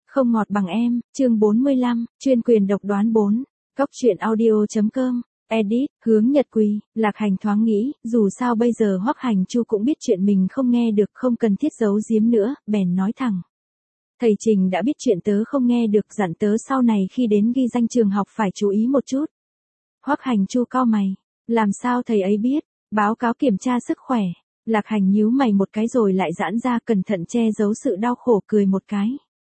Không ngọt bằng em, chương 45, chuyên quyền độc đoán 4. Cóc truyện audio.com. Edit, Hướng Nhật Quỳ. Lạc Hành thoáng nghĩ, dù sao bây giờ Hoắc Hành Chu cũng biết chuyện mình không nghe được, không cần thiết giấu giếm nữa, bèn nói thẳng. Thầy Trình đã biết chuyện tớ không nghe được, dặn tớ sau này khi đến ghi danh trường học phải chú ý một chút. Hoắc Hành Chu cau mày, làm sao thầy ấy biết? Báo cáo kiểm tra sức khỏe. Lạc Hành nhíu mày một cái rồi lại giãn ra, cẩn thận che giấu sự đau khổ, cười một cái.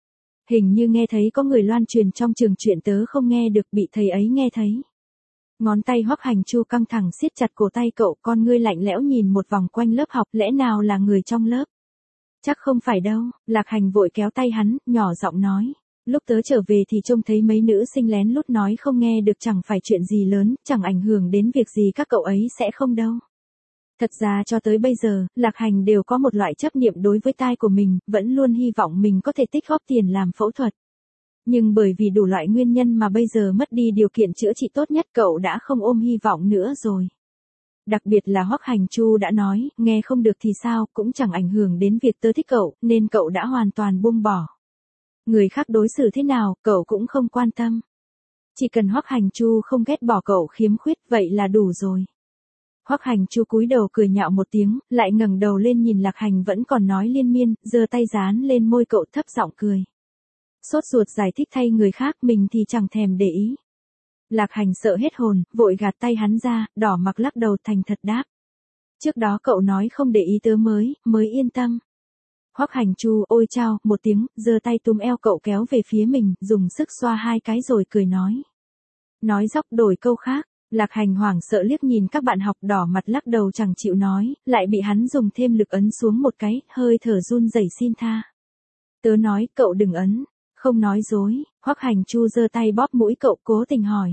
Hình như nghe thấy có người loan truyền trong trường chuyện tớ không nghe được, bị thầy ấy nghe thấy. Ngón tay Hoắc Hành Chu căng thẳng siết chặt cổ tay cậu, con ngươi lạnh lẽo nhìn một vòng quanh lớp học, lẽ nào là người trong lớp? Chắc không phải đâu. Lạc Hành vội kéo tay hắn, nhỏ giọng nói. Lúc tớ trở về thì trông thấy mấy nữ sinh lén lút nói không nghe được, chẳng phải chuyện gì lớn, chẳng ảnh hưởng đến việc gì, các cậu ấy sẽ không đâu. Thật ra cho tới bây giờ, Lạc Hành đều có một loại chấp niệm đối với tai của mình, vẫn luôn hy vọng mình có thể tích góp tiền làm phẫu thuật. Nhưng bởi vì đủ loại nguyên nhân mà bây giờ mất đi điều kiện chữa trị tốt nhất, cậu đã không ôm hy vọng nữa rồi. Đặc biệt là Hoắc Hành Chu đã nói, nghe không được thì sao, cũng chẳng ảnh hưởng đến việc tớ thích cậu, nên cậu đã hoàn toàn buông bỏ. Người khác đối xử thế nào, cậu cũng không quan tâm. Chỉ cần Hoắc Hành Chu không ghét bỏ cậu khiếm khuyết, vậy là đủ rồi. Hoắc Hành Chu cúi đầu cười nhạo một tiếng, lại ngẩng đầu lên nhìn Lạc Hành vẫn còn nói liên miên, giơ tay dán lên môi cậu, thấp giọng cười. Sốt ruột giải thích thay người khác, mình thì chẳng thèm để ý. Lạc Hành sợ hết hồn, vội gạt tay hắn ra, đỏ mặt lắc đầu thành thật đáp. Trước đó cậu nói không để ý tớ mới yên tâm. Hoắc Hành Chu ôi chao một tiếng, giơ tay túm eo cậu kéo về phía mình, dùng sức xoa hai cái rồi cười nói. Nói dóc đổi câu khác. Lạc Hành hoảng sợ liếc nhìn các bạn học, đỏ mặt lắc đầu chẳng chịu nói, lại bị hắn dùng thêm lực ấn xuống một cái, hơi thở run rẩy xin tha. Tớ nói cậu đừng ấn, không nói dối. Hoắc Hành Chu giơ tay bóp mũi cậu, cố tình hỏi.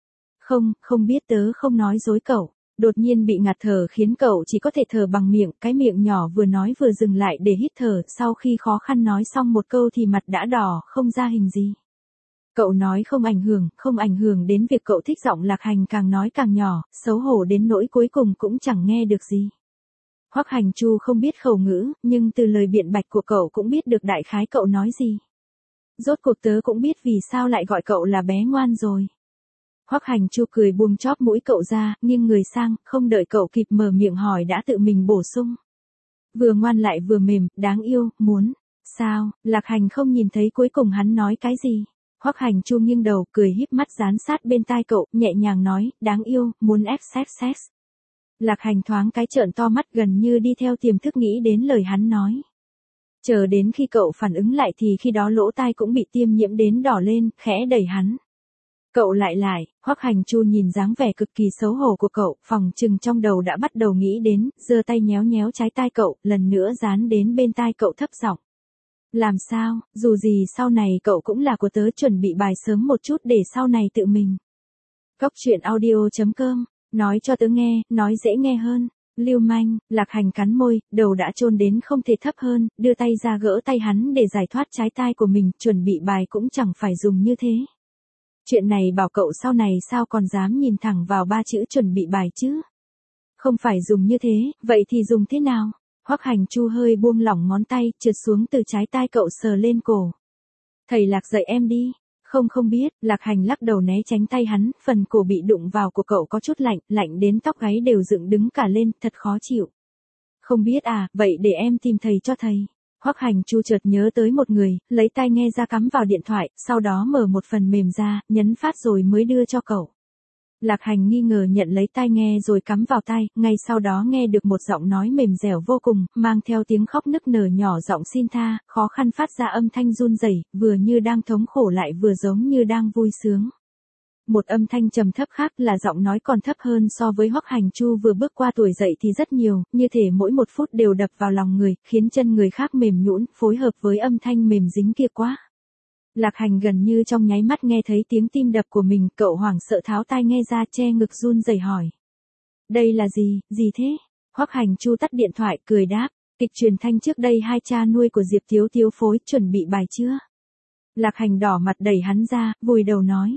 Không biết, tớ không nói dối cậu. Đột nhiên bị ngạt thở khiến cậu chỉ có thể thở bằng miệng, cái miệng nhỏ vừa nói vừa dừng lại để hít thở, sau khi khó khăn nói xong một câu thì mặt đã đỏ, không ra hình gì. Cậu nói không ảnh hưởng đến việc cậu thích, giọng Lạc Hành càng nói càng nhỏ, xấu hổ đến nỗi cuối cùng cũng chẳng nghe được gì. Hoắc Hành Chu không biết khẩu ngữ, nhưng từ lời biện bạch của cậu cũng biết được đại khái cậu nói gì. Rốt cuộc tớ cũng biết vì sao lại gọi cậu là bé ngoan rồi. Hoắc Hành Chu cười buông chóp mũi cậu ra, nghiêng người sang, không đợi cậu kịp mở miệng hỏi đã tự mình bổ sung. Vừa ngoan lại vừa mềm, đáng yêu, muốn. Sao? Lạc Hành không nhìn thấy cuối cùng hắn nói cái gì. Hoắc Hành Chu nghiêng đầu, cười híp mắt dán sát bên tai cậu, nhẹ nhàng nói, đáng yêu, muốn sex. Lạc Hành thoáng cái trợn to mắt, gần như đi theo tiềm thức nghĩ đến lời hắn nói. Chờ đến khi cậu phản ứng lại thì khi đó lỗ tai cũng bị tiêm nhiễm đến đỏ lên, khẽ đẩy hắn. Cậu lại, Hoắc Hành Chu nhìn dáng vẻ cực kỳ xấu hổ của cậu, phòng chừng trong đầu đã bắt đầu nghĩ đến, giơ tay nhéo trái tai cậu, lần nữa dán đến bên tai cậu thấp giọng. Làm sao, dù gì sau này cậu cũng là của tớ, chuẩn bị bài sớm một chút để sau này tự mình. Cóc truyện audio.com, nói cho tớ nghe, nói dễ nghe hơn. Lưu manh. Lạc Hành cắn môi, đầu đã chôn đến không thể thấp hơn, đưa tay ra gỡ tay hắn để giải thoát trái tai của mình, chuẩn bị bài cũng chẳng phải dùng như thế. Chuyện này bảo cậu sau này sao còn dám nhìn thẳng vào ba chữ chuẩn bị bài chứ? Không phải dùng như thế, vậy thì dùng thế nào? Hoắc Hành Chu hơi buông lỏng ngón tay, trượt xuống từ trái tai cậu sờ lên cổ. Thầy Lạc dạy em đi. Không biết. Lạc Hành lắc đầu né tránh tay hắn, phần cổ bị đụng vào của cậu có chút lạnh đến tóc gáy đều dựng đứng cả lên, thật khó chịu. Không biết à, vậy để em tìm thầy cho thầy. Hoắc Hành Chu chợt nhớ tới một người, lấy tai nghe ra cắm vào điện thoại, sau đó mở một phần mềm ra, nhấn phát rồi mới đưa cho cậu. Lạc Hành nghi ngờ nhận lấy tai nghe rồi cắm vào tai, ngay sau đó nghe được một giọng nói mềm dẻo vô cùng, mang theo tiếng khóc nức nở nhỏ giọng xin tha, khó khăn phát ra âm thanh run rẩy, vừa như đang thống khổ lại vừa giống như đang vui sướng. Một âm thanh trầm thấp khác là giọng nói còn thấp hơn so với Hoắc Hành Chu vừa bước qua tuổi dậy thì rất nhiều, như thể mỗi một phút đều đập vào lòng người, khiến chân người khác mềm nhũn, phối hợp với âm thanh mềm dính kia quá. Lạc Hành gần như trong nháy mắt nghe thấy tiếng tim đập của mình, cậu hoảng sợ tháo tai nghe ra, che ngực run rẩy hỏi. Đây là gì thế? Hoắc Hành Chu tắt điện thoại, cười đáp, kịch truyền thanh trước đây hai cha nuôi của Diệp Thiếu Thiếu phối, chuẩn bị bài chưa? Lạc Hành đỏ mặt đẩy hắn ra, vùi đầu nói.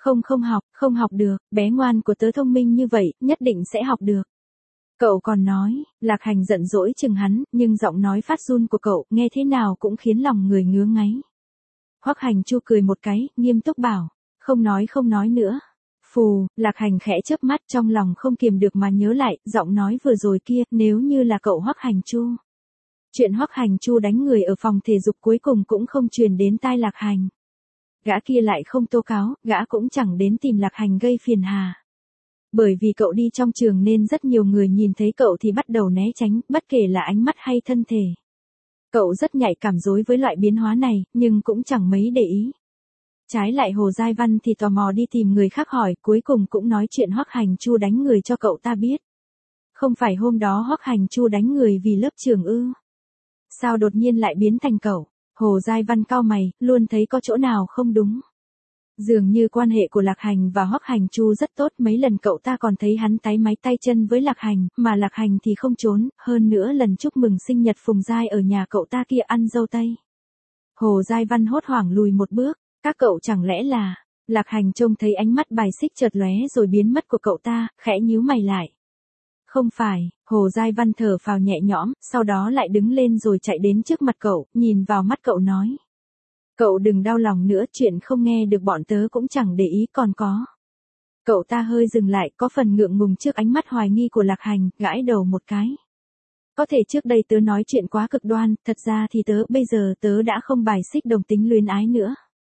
Không học được, bé ngoan của tớ thông minh như vậy, nhất định sẽ học được. Cậu còn nói, Lạc Hành giận dỗi chừng hắn, nhưng giọng nói phát run của cậu, nghe thế nào cũng khiến lòng người ngứa ngáy. Hoắc Hành Chu cười một cái, nghiêm túc bảo, không nói nữa. Phù, Lạc Hành khẽ chớp mắt trong lòng không kiềm được mà nhớ lại, giọng nói vừa rồi kia, nếu như là cậu Hoắc Hành Chu. Chuyện Hoắc Hành Chu đánh người ở phòng thể dục cuối cùng cũng không truyền đến tai Lạc Hành. Gã kia lại không tố cáo, gã cũng chẳng đến tìm Lạc Hành gây phiền hà. Bởi vì cậu đi trong trường nên rất nhiều người nhìn thấy cậu thì bắt đầu né tránh, bất kể là ánh mắt hay thân thể. Cậu rất nhạy cảm đối với loại biến hóa này, nhưng cũng chẳng mấy để ý. Trái lại Hồ Giai Văn thì tò mò đi tìm người khác hỏi, cuối cùng cũng nói chuyện Hoắc Hành Chu đánh người cho cậu ta biết. Không phải hôm đó Hoắc Hành Chu đánh người vì lớp trưởng ư? Sao đột nhiên lại biến thành cậu? Hồ Giai Văn cau mày, luôn thấy có chỗ nào không đúng. Dường như quan hệ của Lạc Hành và Hoắc Hành Chu rất tốt, mấy lần cậu ta còn thấy hắn táy máy tay chân với Lạc Hành, mà Lạc Hành thì không trốn, hơn nữa lần chúc mừng sinh nhật Phùng Giai ở nhà cậu ta kia ăn dâu tây. Hồ Giai Văn hốt hoảng lùi một bước, các cậu chẳng lẽ là... Lạc Hành trông thấy ánh mắt bài xích chợt lóe rồi biến mất của cậu ta, khẽ nhíu mày lại. Không phải, Hồ Giai Văn thở phào nhẹ nhõm, sau đó lại đứng lên rồi chạy đến trước mặt cậu, nhìn vào mắt cậu nói. Cậu đừng đau lòng nữa, chuyện không nghe được bọn tớ cũng chẳng để ý còn có. Cậu ta hơi dừng lại, có phần ngượng ngùng trước ánh mắt hoài nghi của Lạc Hành, gãi đầu một cái. Có thể trước đây tớ nói chuyện quá cực đoan, thật ra thì bây giờ tớ đã không bài xích đồng tính luyến ái nữa.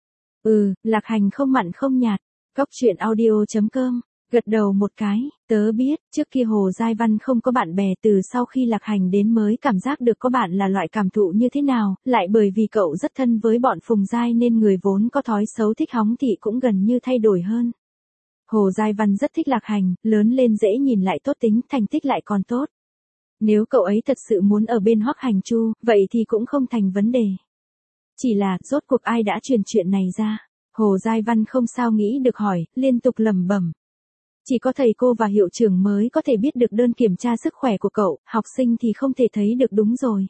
Lạc Hành không mặn không nhạt, Cóc Truyện Audio.com, gật đầu một cái, tớ biết, trước kia Hồ Giai Văn không có bạn bè, từ sau khi Lạc Hành đến mới cảm giác được có bạn là loại cảm thụ như thế nào, lại bởi vì cậu rất thân với bọn Phùng Giai nên người vốn có thói xấu thích hóng thị cũng gần như thay đổi hơn. Hồ Giai Văn rất thích Lạc Hành, lớn lên dễ nhìn lại tốt tính, thành tích lại còn tốt. Nếu cậu ấy thật sự muốn ở bên Hoắc Hành Chu, vậy thì cũng không thành vấn đề. Chỉ là, rốt cuộc ai đã truyền chuyện này ra? Hồ Giai Văn không sao nghĩ được hỏi, liên tục lẩm bẩm. Chỉ có thầy cô và hiệu trưởng mới có thể biết được đơn kiểm tra sức khỏe của cậu, học sinh thì không thể thấy được đúng rồi.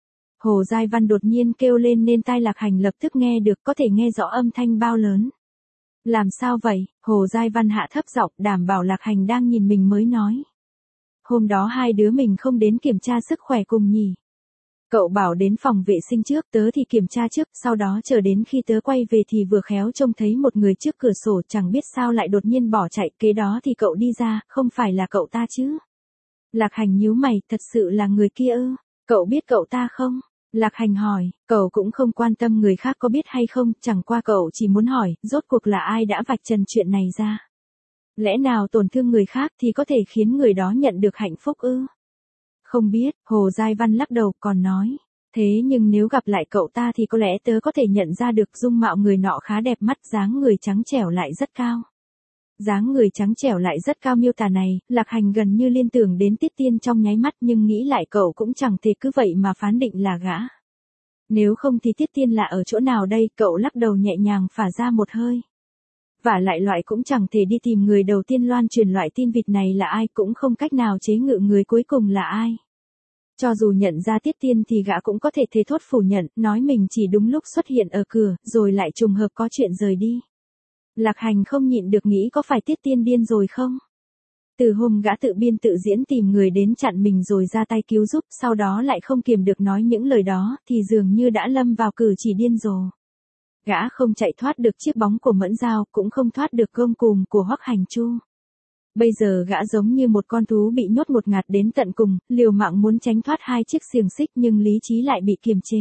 Hồ Giai Văn đột nhiên kêu lên nên tai Lạc Hành lập tức nghe được, có thể nghe rõ âm thanh bao lớn. Làm sao vậy? Hồ Giai Văn hạ thấp giọng, đảm bảo Lạc Hành đang nhìn mình mới nói. Hôm đó hai đứa mình không đến kiểm tra sức khỏe cùng nhỉ? Cậu bảo đến phòng vệ sinh trước, tớ thì kiểm tra trước, sau đó chờ đến khi tớ quay về thì vừa khéo trông thấy một người trước cửa sổ, chẳng biết sao lại đột nhiên bỏ chạy, kế đó thì cậu đi ra, không phải là cậu ta chứ? Lạc Hành nhíu mày, thật sự là người kia ư? Cậu biết cậu ta không? Lạc Hành hỏi, cậu cũng không quan tâm người khác có biết hay không, chẳng qua cậu chỉ muốn hỏi, rốt cuộc là ai đã vạch trần chuyện này ra? Lẽ nào tổn thương người khác thì có thể khiến người đó nhận được hạnh phúc ư? Không biết, Hồ Giai Văn lắc đầu còn nói. Thế nhưng nếu gặp lại cậu ta thì có lẽ tớ có thể nhận ra được dung mạo người nọ khá đẹp mắt, dáng người trắng trẻo lại rất cao. Dáng người trắng trẻo lại rất cao miêu tả này, Lạc Hành gần như liên tưởng đến Tiết Tiên trong nháy mắt, nhưng nghĩ lại cậu cũng chẳng thể cứ vậy mà phán định là gã. Nếu không thì Tiết Tiên là ở chỗ nào đây? Cậu lắc đầu nhẹ nhàng phả ra một hơi. Và lại loại cũng chẳng thể đi tìm người đầu tiên loan truyền loại tin vịt này là ai, cũng không cách nào chế ngự người cuối cùng là ai. Cho dù nhận ra Tiết Tiên thì gã cũng có thể thề thốt phủ nhận, nói mình chỉ đúng lúc xuất hiện ở cửa, rồi lại trùng hợp có chuyện rời đi. Lạc Hành không nhịn được nghĩ có phải Tiết Tiên điên rồi không? Từ hôm gã tự biên tự diễn tìm người đến chặn mình rồi ra tay cứu giúp, sau đó lại không kiềm được nói những lời đó, thì dường như đã lâm vào cử chỉ điên rồ. Gã không chạy thoát được chiếc bóng của Mẫn Giao, cũng không thoát được gông cùm của Hoắc Hành Chu. Bây giờ gã giống như một con thú bị nhốt ngột ngạt đến tận cùng, liều mạng muốn tránh thoát hai chiếc xiềng xích nhưng lý trí lại bị kiềm chế.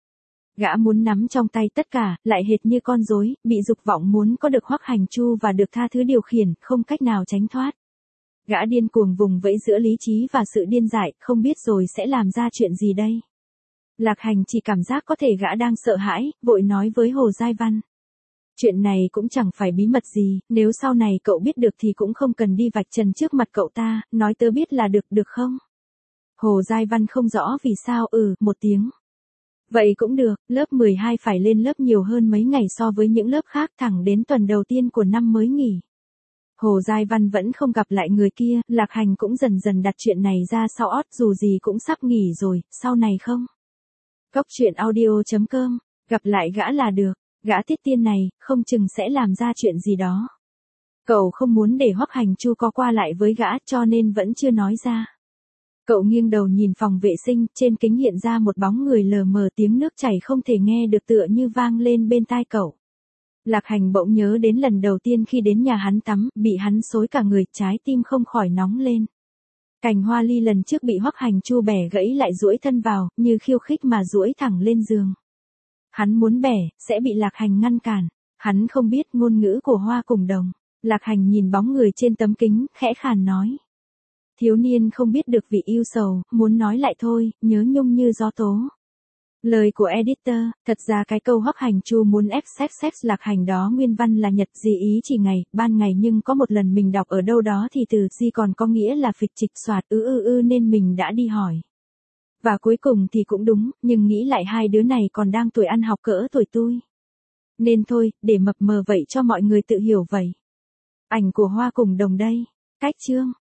Gã muốn nắm trong tay tất cả, lại hệt như con rối, bị dục vọng muốn có được Hoắc Hành Chu và được tha thứ điều khiển, không cách nào tránh thoát. Gã điên cuồng vùng vẫy giữa lý trí và sự điên dại, không biết rồi sẽ làm ra chuyện gì đây. Lạc Hành chỉ cảm giác có thể gã đang sợ hãi, vội nói với Hồ Giai Văn. Chuyện này cũng chẳng phải bí mật gì, nếu sau này cậu biết được thì cũng không cần đi vạch trần trước mặt cậu ta, nói tớ biết là được không? Hồ Giai Văn không rõ vì sao, một tiếng. Vậy cũng được, lớp 12 phải lên lớp nhiều hơn mấy ngày so với những lớp khác, thẳng đến tuần đầu tiên của năm mới nghỉ. Hồ Giai Văn vẫn không gặp lại người kia, Lạc Hành cũng dần dần đặt chuyện này ra sau ót, dù gì cũng sắp nghỉ rồi, sau này không? Cóc Truyện Audio.com, gặp lại gã là được, gã Tiết Tiên này, không chừng sẽ làm ra chuyện gì đó. Cậu không muốn để Hoắc Hành Chu có qua lại với gã cho nên vẫn chưa nói ra. Cậu nghiêng đầu nhìn phòng vệ sinh, trên kính hiện ra một bóng người lờ mờ, tiếng nước chảy không thể nghe được tựa như vang lên bên tai cậu. Lạc Hành bỗng nhớ đến lần đầu tiên khi đến nhà hắn tắm, bị hắn xối cả người, trái tim không khỏi nóng lên. Cành hoa ly lần trước bị Hoắc Hành Chu bẻ gãy lại duỗi thân vào, như khiêu khích mà duỗi thẳng lên giường. Hắn muốn bẻ, sẽ bị Lạc Hành ngăn cản. Hắn không biết ngôn ngữ của Hoa Cùng Đồng. Lạc Hành nhìn bóng người trên tấm kính, khẽ khàn nói. Thiếu niên không biết được vì yêu sầu, muốn nói lại thôi, nhớ nhung như gió tố. Lời của editor, thật ra cái câu Hoắc Hành Chu muốn ép sex Lạc Hành đó nguyên văn là nhật gì ý chỉ ngày, ban ngày, nhưng có một lần mình đọc ở đâu đó thì từ gì còn có nghĩa là phịch trịch soạt nên mình đã đi hỏi. Và cuối cùng thì cũng đúng, nhưng nghĩ lại hai đứa này còn đang tuổi ăn học cỡ tuổi tôi. Nên thôi, để mập mờ vậy cho mọi người tự hiểu vậy. Ảnh của Hoa Cùng Đồng đây. Cách chương.